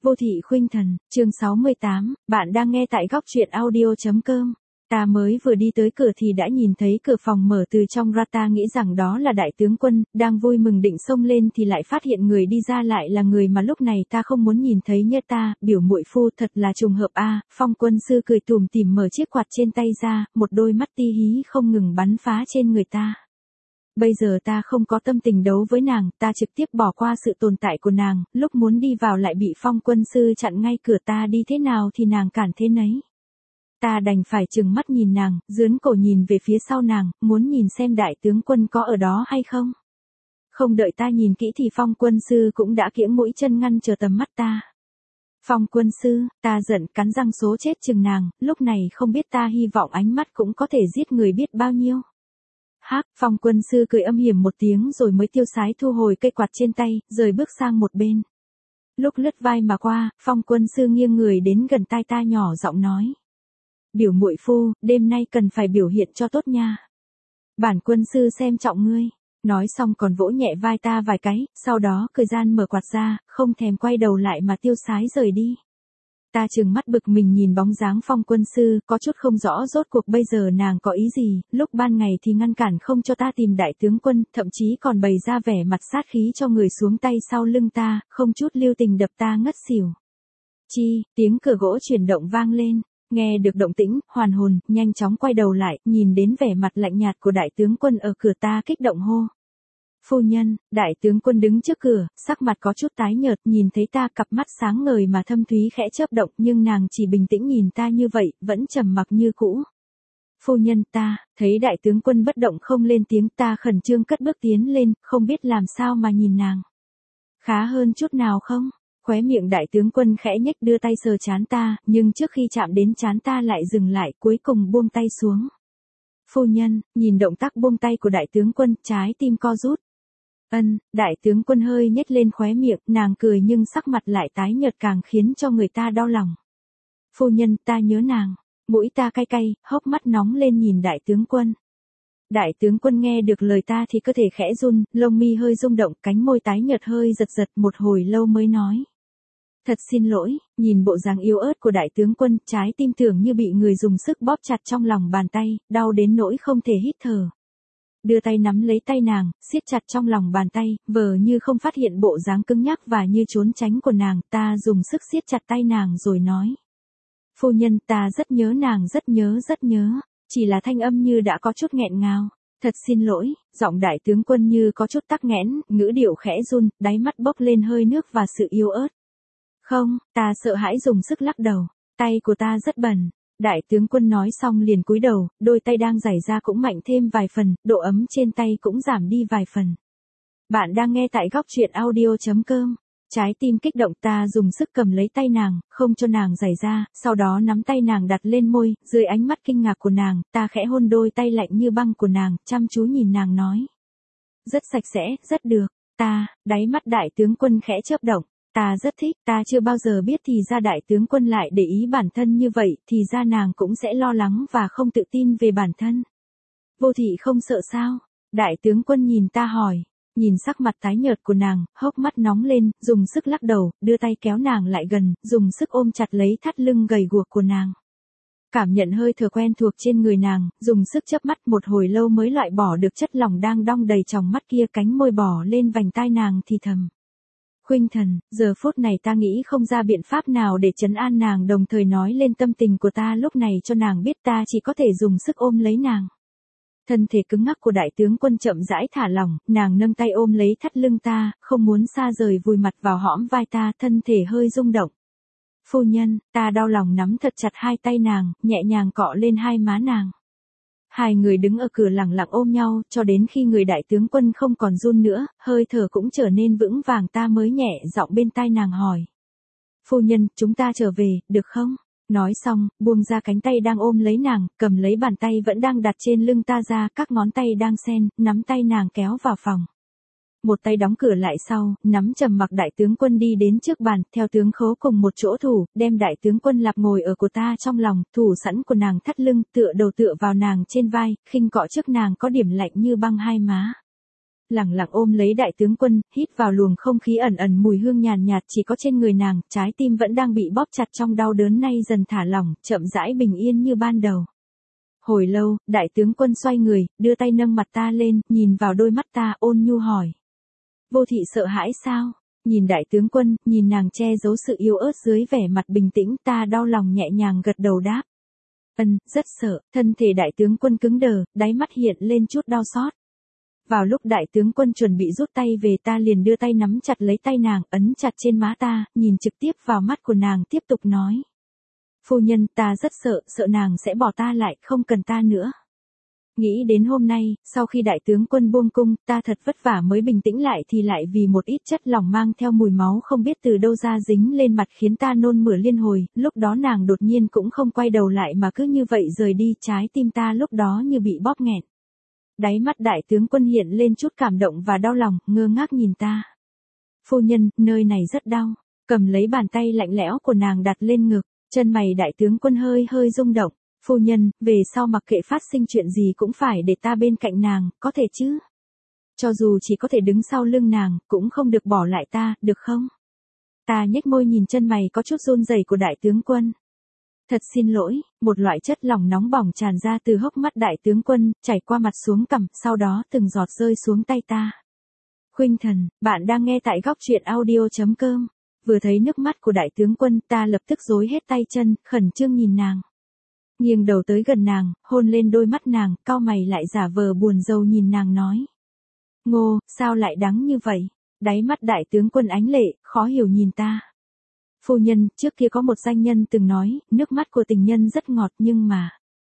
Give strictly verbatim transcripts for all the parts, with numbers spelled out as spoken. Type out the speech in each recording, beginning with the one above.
Vô thị khuynh thần, chương sáu mươi tám, bạn đang nghe tại góc truyện audio.com. Ta mới vừa đi tới cửa thì đã nhìn thấy cửa phòng mở từ trong ra, ta nghĩ rằng đó là đại tướng Quân, đang vui mừng định xông lên thì lại phát hiện người đi ra lại là người mà lúc này ta không muốn nhìn thấy như ta, biểu muội phu thật là trùng hợp a. Phong Quân sư cười tủm tỉm mở chiếc quạt trên tay ra, một đôi mắt ti hí không ngừng bắn phá trên người ta. Bây giờ ta không có tâm tình đấu với nàng, ta trực tiếp bỏ qua sự tồn tại của nàng, lúc muốn đi vào lại bị Phong Quân sư chặn ngay cửa, ta đi thế nào thì nàng cản thế nấy. Ta đành phải trừng mắt nhìn nàng, dướn cổ nhìn về phía sau nàng, muốn nhìn xem đại tướng Quân có ở đó hay không. Không đợi ta nhìn kỹ thì Phong Quân sư cũng đã kiễng mũi chân ngăn chờ tầm mắt ta. Phong Quân sư, ta giận cắn răng số chết chừng nàng, lúc này không biết ta hy vọng ánh mắt cũng có thể giết người biết bao nhiêu. Hắc, Phong Quân sư cười âm hiểm một tiếng rồi mới tiêu sái thu hồi cây quạt trên tay, rời bước sang một bên. Lúc lướt vai mà qua, Phong Quân sư nghiêng người đến gần tai ta nhỏ giọng nói: "Biểu muội phu, đêm nay cần phải biểu hiện cho tốt nha. Bản quân sư xem trọng ngươi." Nói xong còn vỗ nhẹ vai ta vài cái, sau đó cười gian mở quạt ra, không thèm quay đầu lại mà tiêu sái rời đi. Ta trừng mắt bực mình nhìn bóng dáng Phong Quân sư, có chút không rõ rốt cuộc bây giờ nàng có ý gì, lúc ban ngày thì ngăn cản không cho ta tìm đại tướng Quân, thậm chí còn bày ra vẻ mặt sát khí cho người xuống tay sau lưng ta, không chút lưu tình đập ta ngất xỉu. Chi, tiếng cửa gỗ chuyển động vang lên, nghe được động tĩnh, hoàn hồn, nhanh chóng quay đầu lại, nhìn đến vẻ mặt lạnh nhạt của đại tướng Quân ở cửa, ta kích động hô: "Phu nhân." Đại tướng Quân đứng trước cửa, sắc mặt có chút tái nhợt, nhìn thấy ta cặp mắt sáng ngời mà thâm thúy khẽ chớp động, nhưng nàng chỉ bình tĩnh nhìn ta như vậy, vẫn trầm mặc như cũ. "Phu nhân." Ta thấy đại tướng Quân bất động không lên tiếng, ta khẩn trương cất bước tiến lên, không biết làm sao mà nhìn nàng. "Khá hơn chút nào không?" Khóe miệng đại tướng Quân khẽ nhếch, đưa tay sờ trán ta, nhưng trước khi chạm đến trán ta lại dừng lại, cuối cùng buông tay xuống. "Phu nhân." Nhìn động tác buông tay của đại tướng Quân, trái tim co rút. "Ân." Đại tướng Quân hơi nhếch lên khóe miệng, nàng cười nhưng sắc mặt lại tái nhợt càng khiến cho người ta đau lòng. "Phu nhân, ta nhớ nàng." Mũi ta cay cay, hốc mắt nóng lên nhìn đại tướng Quân. Đại tướng Quân nghe được lời ta thì cơ thể khẽ run, lông mi hơi rung động, cánh môi tái nhợt hơi giật giật, một hồi lâu mới nói: "Thật xin lỗi." Nhìn bộ dáng yếu ớt của đại tướng Quân, trái tim tưởng như bị người dùng sức bóp chặt trong lòng bàn tay, đau đến nỗi không thể hít thở. Đưa tay nắm lấy tay nàng, siết chặt trong lòng bàn tay, vờ như không phát hiện bộ dáng cứng nhắc và như trốn tránh của nàng, ta dùng sức siết chặt tay nàng rồi nói: "Phu nhân, ta rất nhớ nàng, rất nhớ rất nhớ." Chỉ là thanh âm như đã có chút nghẹn ngào. "Thật xin lỗi." Giọng đại tướng Quân như có chút tắc nghẽn, ngữ điệu khẽ run, đáy mắt bốc lên hơi nước và sự yếu ớt. "Không." Ta sợ hãi dùng sức lắc đầu. "Tay của ta rất bẩn." Đại tướng Quân nói xong liền cúi đầu, đôi tay đang giãy ra cũng mạnh thêm vài phần, độ ấm trên tay cũng giảm đi vài phần. Bạn đang nghe tại góc truyện audio.com. Trái tim kích động, ta dùng sức cầm lấy tay nàng, không cho nàng giãy ra, sau đó nắm tay nàng đặt lên môi, dưới ánh mắt kinh ngạc của nàng, ta khẽ hôn đôi tay lạnh như băng của nàng, chăm chú nhìn nàng nói: "Rất sạch sẽ, rất được." Ta, đáy mắt đại tướng Quân khẽ chớp động. Ta rất thích, ta chưa bao giờ biết thì ra đại tướng Quân lại để ý bản thân như vậy, thì ra nàng cũng sẽ lo lắng và không tự tin về bản thân. "Vô thị không sợ sao?" Đại tướng Quân nhìn ta hỏi. Nhìn sắc mặt tái nhợt của nàng, hốc mắt nóng lên, dùng sức lắc đầu, đưa tay kéo nàng lại gần, dùng sức ôm chặt lấy thắt lưng gầy guộc của nàng. Cảm nhận hơi thở quen thuộc trên người nàng, dùng sức chớp mắt, một hồi lâu mới loại bỏ được chất lỏng đang đong đầy tròng mắt kia, cánh môi bỏ lên vành tai nàng thì thầm: "Khuynh thần." Giờ phút này ta nghĩ không ra biện pháp nào để trấn an nàng, đồng thời nói lên tâm tình của ta lúc này cho nàng biết, ta chỉ có thể dùng sức ôm lấy nàng. Thân thể cứng ngắc của đại tướng Quân chậm rãi thả lỏng, nàng nâng tay ôm lấy thắt lưng ta, không muốn xa rời, vùi mặt vào hõm vai ta, thân thể hơi rung động. "Phu nhân." Ta đau lòng nắm thật chặt hai tay nàng, nhẹ nhàng cọ lên hai má nàng. Hai người đứng ở cửa lặng lặng ôm nhau, cho đến khi người đại tướng Quân không còn run nữa, hơi thở cũng trở nên vững vàng, ta mới nhẹ giọng bên tai nàng hỏi: "Phu nhân, chúng ta trở về, được không?" Nói xong, buông ra cánh tay đang ôm lấy nàng, cầm lấy bàn tay vẫn đang đặt trên lưng ta ra, các ngón tay đang xen, nắm tay nàng kéo vào phòng. Một tay đóng cửa lại sau, nắm trầm mặc đại tướng Quân đi đến trước bàn, theo tướng khố cùng một chỗ thủ, đem đại tướng Quân lạp ngồi ở của ta trong lòng, thủ sẵn của nàng thắt lưng, tựa đầu tựa vào nàng trên vai, khinh cọ trước nàng có điểm lạnh như băng hai má. lẳng lặng ôm lấy đại tướng quân, hít vào luồng không khí ẩn ẩn mùi hương nhàn nhạt chỉ có trên người nàng, trái tim vẫn đang bị bóp chặt trong đau đớn nay dần thả lỏng, chậm rãi bình yên như ban đầu. Hồi lâu, đại tướng quân xoay người, đưa tay nâng mặt ta lên, nhìn vào đôi mắt ta, ôn nhu hỏi. Vô thị sợ hãi sao? Nhìn đại tướng quân, nhìn nàng che giấu sự yếu ớt dưới vẻ mặt bình tĩnh, ta đau lòng nhẹ nhàng gật đầu đáp. Ân, rất sợ, thân thể đại tướng quân cứng đờ, đáy mắt hiện lên chút đau xót. Vào lúc đại tướng quân chuẩn bị rút tay về ta liền đưa tay nắm chặt lấy tay nàng, ấn chặt trên má ta, nhìn trực tiếp vào mắt của nàng tiếp tục nói. Phu nhân, ta rất sợ, sợ nàng sẽ bỏ ta lại, không cần ta nữa. Nghĩ đến hôm nay, sau khi đại tướng quân buông cung, ta thật vất vả mới bình tĩnh lại thì lại vì một ít chất lỏng mang theo mùi máu không biết từ đâu ra dính lên mặt khiến ta nôn mửa liên hồi, lúc đó nàng đột nhiên cũng không quay đầu lại mà cứ như vậy rời đi, trái tim ta lúc đó như bị bóp nghẹn. Đáy mắt đại tướng quân hiện lên chút cảm động và đau lòng, ngơ ngác nhìn ta. Phu nhân, nơi này rất đau, cầm lấy bàn tay lạnh lẽo của nàng đặt lên ngực, chân mày đại tướng quân hơi hơi rung động. Phu nhân, về sau mặc kệ phát sinh chuyện gì cũng phải để ta bên cạnh nàng, có thể chứ? Cho dù chỉ có thể đứng sau lưng nàng, cũng không được bỏ lại ta, được không? Ta nhếch môi nhìn chân mày có chút run rẩy của đại tướng quân. Thật xin lỗi, một loại chất lỏng nóng bỏng tràn ra từ hốc mắt đại tướng quân, chảy qua mặt xuống cằm, sau đó từng giọt rơi xuống tay ta. Khuynh Thần, bạn đang nghe tại góc truyện audio chấm com. Vừa thấy nước mắt của đại tướng quân, ta lập tức rối hết tay chân, khẩn trương nhìn nàng. Nghiêng đầu tới gần nàng, hôn lên đôi mắt nàng, cau mày lại giả vờ buồn rầu nhìn nàng nói. Ngô, sao lại đắng như vậy? Đáy mắt đại tướng quân ánh lệ, khó hiểu nhìn ta. Phu nhân, trước kia có một danh nhân từng nói, nước mắt của tình nhân rất ngọt nhưng mà.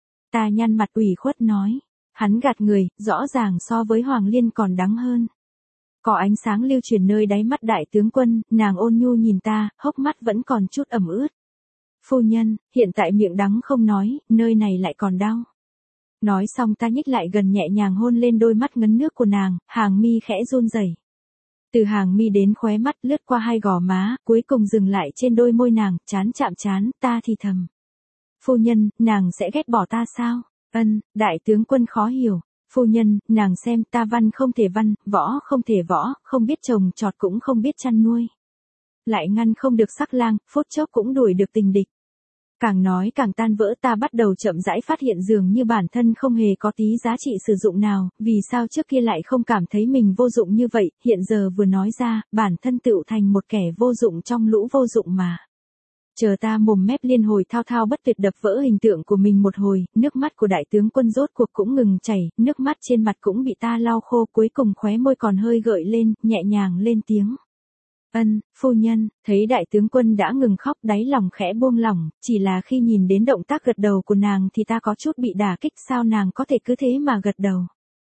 Ta nhăn mặt ủy khuất nói. Hắn gạt người, rõ ràng so với Hoàng Liên còn đắng hơn. Có ánh sáng lưu truyền nơi đáy mắt đại tướng quân, nàng ôn nhu nhìn ta, hốc mắt vẫn còn chút ẩm ướt. Phu nhân, hiện tại miệng đắng không nói, nơi này lại còn đau. Nói xong ta nhích lại gần nhẹ nhàng hôn lên đôi mắt ngấn nước của nàng, hàng mi khẽ run rẩy. Từ hàng mi đến khóe mắt lướt qua hai gò má, cuối cùng dừng lại trên đôi môi nàng, chán chạm chán, ta thì thầm. Phu nhân, nàng sẽ ghét bỏ ta sao? Ân, đại tướng quân khó hiểu. Phu nhân, nàng xem ta văn không thể văn, võ không thể võ, không biết trồng trọt cũng không biết chăn nuôi. Lại ngăn không được sắc lang, phút chốc cũng đuổi được tình địch. Càng nói càng tan vỡ, ta bắt đầu chậm rãi phát hiện dường như bản thân không hề có tí giá trị sử dụng nào, vì sao trước kia lại không cảm thấy mình vô dụng như vậy, hiện giờ vừa nói ra, bản thân tựu thành một kẻ vô dụng trong lũ vô dụng mà. Chờ ta mồm mép liên hồi thao thao bất tuyệt đập vỡ hình tượng của mình một hồi, nước mắt của đại tướng quân rốt cuộc cũng ngừng chảy, nước mắt trên mặt cũng bị ta lau khô, cuối cùng khóe môi còn hơi gợi lên, nhẹ nhàng lên tiếng. Ân, phu nhân, thấy đại tướng quân đã ngừng khóc, đáy lòng khẽ buông lỏng, chỉ là khi nhìn đến động tác gật đầu của nàng thì ta có chút bị đả kích, sao nàng có thể cứ thế mà gật đầu.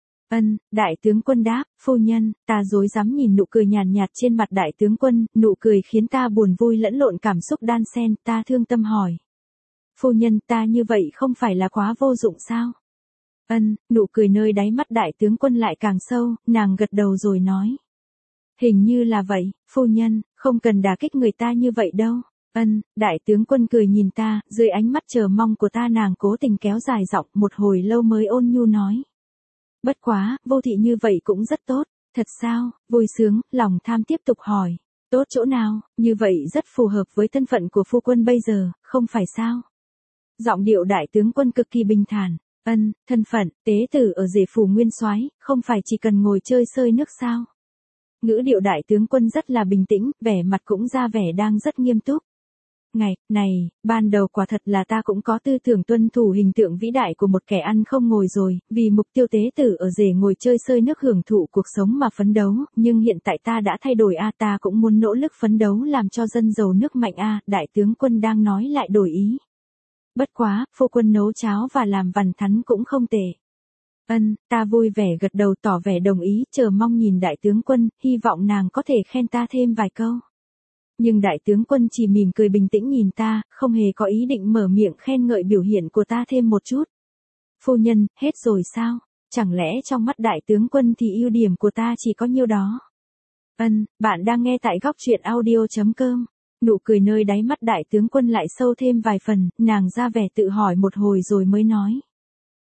Ân, đại tướng quân đáp, phu nhân, ta rối rắm nhìn nụ cười nhàn nhạt trên mặt đại tướng quân, nụ cười khiến ta buồn vui lẫn lộn cảm xúc đan xen, ta thương tâm hỏi. Phu nhân, ta như vậy không phải là quá vô dụng sao? Ân, nụ cười nơi đáy mắt đại tướng quân lại càng sâu, nàng gật đầu rồi nói. Hình như là vậy, phu nhân, không cần đả kích người ta như vậy đâu. Ân, đại tướng quân cười nhìn ta, dưới ánh mắt chờ mong của ta nàng cố tình kéo dài giọng, một hồi lâu mới ôn nhu nói. Bất quá, vô thị như vậy cũng rất tốt, thật sao? Vui sướng, lòng tham tiếp tục hỏi. Tốt chỗ nào, như vậy rất phù hợp với thân phận của phu quân bây giờ, không phải sao? Giọng điệu đại tướng quân cực kỳ bình thản. Ân, thân phận, tế tử ở rể phủ nguyên soái, không phải chỉ cần ngồi chơi sơi nước sao? Ngữ điệu đại tướng quân rất là bình tĩnh, vẻ mặt cũng ra vẻ đang rất nghiêm túc. Ngày, này, ban đầu quả thật là ta cũng có tư tưởng tuân thủ hình tượng vĩ đại của một kẻ ăn không ngồi rồi, vì mục tiêu tế tử ở rể ngồi chơi sơi nước hưởng thụ cuộc sống mà phấn đấu, nhưng hiện tại ta đã thay đổi a, ta cũng muốn nỗ lực phấn đấu làm cho dân giàu nước mạnh a, đại tướng quân đang nói lại đổi ý. Bất quá, phu quân nấu cháo và làm vằn thắn cũng không tệ. Ân, ta vui vẻ gật đầu tỏ vẻ đồng ý, chờ mong nhìn đại tướng quân, hy vọng nàng có thể khen ta thêm vài câu. Nhưng đại tướng quân chỉ mỉm cười bình tĩnh nhìn ta, không hề có ý định mở miệng khen ngợi biểu hiện của ta thêm một chút. Phu nhân, hết rồi sao? Chẳng lẽ trong mắt đại tướng quân thì ưu điểm của ta chỉ có nhiêu đó? Ân, bạn đang nghe tại góc truyện audio chấm com. Nụ cười nơi đáy mắt đại tướng quân lại sâu thêm vài phần, nàng ra vẻ tự hỏi một hồi rồi mới nói.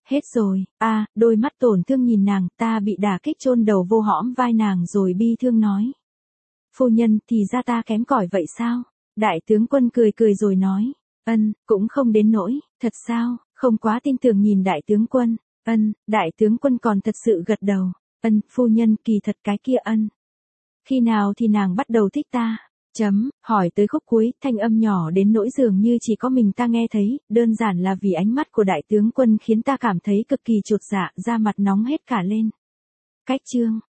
Hết rồi, a đôi mắt tổn thương nhìn nàng, ta bị đả kích chôn đầu vô hõm vai nàng rồi bi thương nói. Phu nhân, thì ra ta kém cỏi vậy sao? Đại tướng quân cười cười rồi nói. Ân, cũng không đến nỗi, thật sao, không quá tin tưởng nhìn đại tướng quân. Ân, đại tướng quân còn thật sự gật đầu. Ân, phu nhân, kỳ thật cái kia ân. Khi nào thì nàng bắt đầu thích ta? Chấm, hỏi tới khúc cuối, thanh âm nhỏ đến nỗi dường như chỉ có mình ta nghe thấy, đơn giản là vì ánh mắt của đại tướng quân khiến ta cảm thấy cực kỳ chột dạ, da mặt nóng hết cả lên. Cách chương